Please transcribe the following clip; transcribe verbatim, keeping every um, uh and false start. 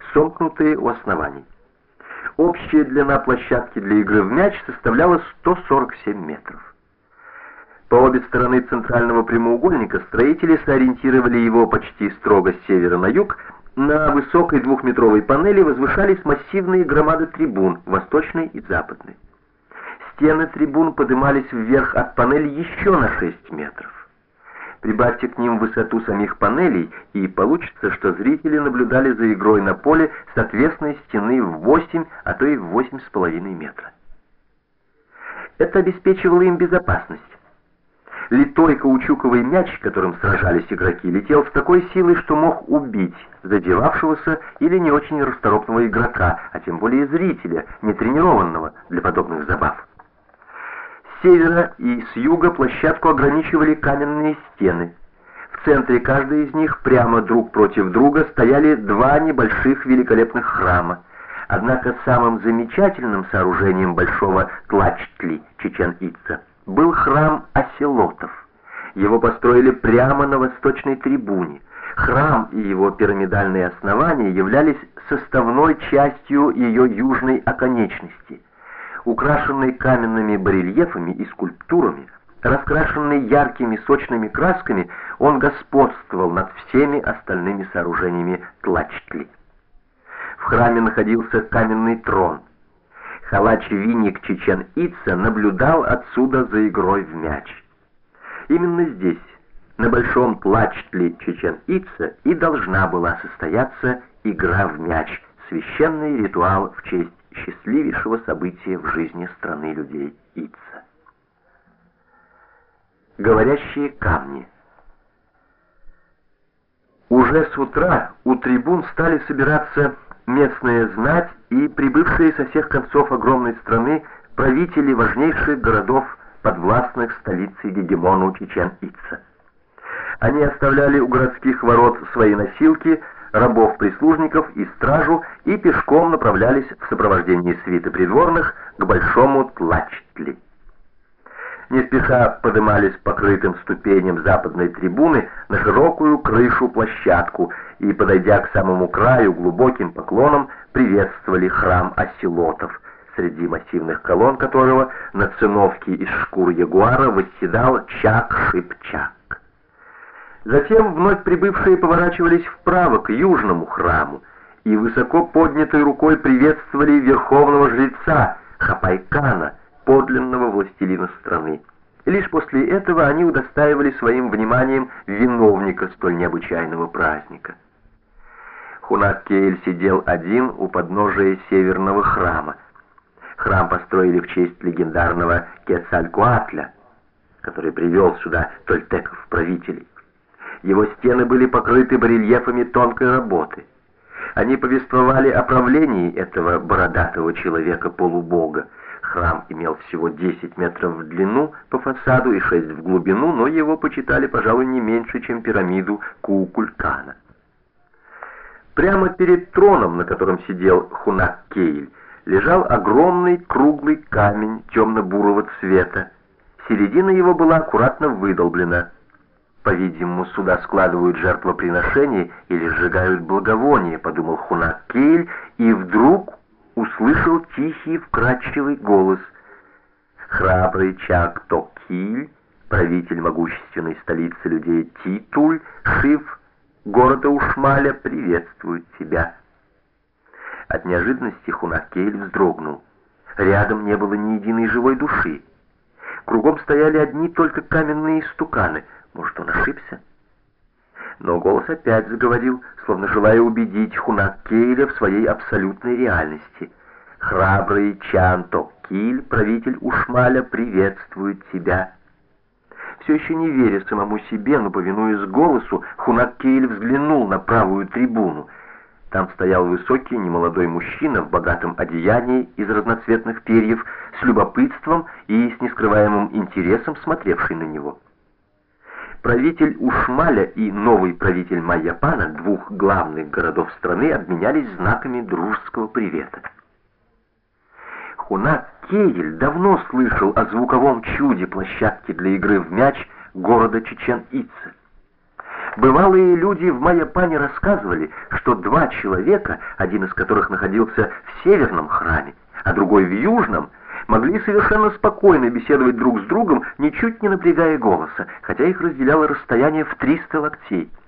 сомкнутые у оснований. Общая длина площадки для игры в мяч составляла сто сорок семь метров. По обе стороны центрального прямоугольника строители сориентировали его почти строго с севера на юг. На высокой двухметровой панели возвышались массивные громады трибун, восточной и западной. Стены трибун поднимались вверх от панели еще на шесть метров. Прибавьте к ним высоту самих панелей, и получится, что зрители наблюдали за игрой на поле с отвесной стены в восемь, а то и в восемь с половиной метра. Это обеспечивало им безопасность. Литой каучуковый мяч, которым сражались игроки, летел с такой силой, что мог убить задевавшегося или не очень расторопного игрока, а тем более зрителя, не тренированного для подобных забав. С севера и с юга площадку ограничивали каменные стены. В центре каждой из них прямо друг против друга стояли два небольших великолепных храма. Однако самым замечательным сооружением большого Тлачтли, Чичен-Ица, был храм оселотов. Его построили прямо на восточной трибуне. Храм и его пирамидальные основания являлись составной частью ее южной оконечности. Украшенный каменными барельефами и скульптурами, раскрашенный яркими сочными красками, он господствовал над всеми остальными сооружениями Тлачтли. В храме находился каменный трон. Халач-виник Чичен-Ица наблюдал отсюда за игрой в мяч. Именно здесь, на большом Тлачтли Чичен-Ица, и должна была состояться игра в мяч, священный ритуал в честь счастливейшего события в жизни страны людей Ица. Говорящие камни. Уже с утра у трибун стали собираться местная знать и прибывшие со всех концов огромной страны правители важнейших городов, подвластных столице гегемону Чичен-Ица. Они оставляли у городских ворот свои носилки, рабов-прислужников и стражу и пешком направлялись в сопровождении свиты придворных к большому Тлачтли. Не спеша подымались покрытым ступеням западной трибуны на широкую крышу площадку и, подойдя к самому краю, глубоким поклоном приветствовали храм оселотов, среди массивных колонн которого на циновке из шкур ягуара восседал Чак-Шип-Чак. Затем вновь прибывшие поворачивались вправо к южному храму и высоко поднятой рукой приветствовали верховного жреца Хапайкана, подлинного властелина страны. И лишь после этого они удостаивали своим вниманием виновника столь необычайного праздника. Хунак-Кейль сидел один у подножия северного храма. Храм построили в честь легендарного Кецалькоатля, который привел сюда тольтеков-правителей. Его стены были покрыты барельефами тонкой работы. Они повествовали о правлении этого бородатого человека-полубога. Храм имел всего десять метров в длину по фасаду и шесть в глубину, но его почитали, пожалуй, не меньше, чем пирамиду Куукулькана. Прямо перед троном, на котором сидел Хунак-Кейль, лежал огромный круглый камень темно-бурого цвета. Середина его была аккуратно выдолблена. По-видимому, сюда складывают жертвоприношения или сжигают благовония, подумал Хунак-Кейль, и вдруг услышал тихий вкрадчивый голос. Храбрый Чак-Токиль, правитель могущественной столицы людей Титуль, Шиф, города Ушмаля, приветствует тебя. От неожиданности Хунак-Кейль вздрогнул. Рядом не было ни единой живой души. Кругом стояли одни только каменные истуканы. Может, он ошибся? Но голос опять заговорил, словно желая убедить Хунак-Кейля в своей абсолютной реальности. «Храбрый Чан-Токиль, правитель Ушмаля, приветствует тебя». Все еще не веря самому себе, но повинуясь голосу, Хунак-Кейль взглянул на правую трибуну. Там стоял высокий немолодой мужчина в богатом одеянии из разноцветных перьев, с любопытством и с нескрываемым интересом смотревший на него. Правитель Ушмаля и новый правитель Майяпана, двух главных городов страны, обменялись знаками дружеского привета. Хунак-Кейль давно слышал о звуковом чуде площадки для игры в мяч города Чичен-Ица. Бывалые люди в Майапане рассказывали, что два человека, один из которых находился в северном храме, а другой в южном, могли совершенно спокойно беседовать друг с другом, ничуть не напрягая голоса, хотя их разделяло расстояние в триста локтей.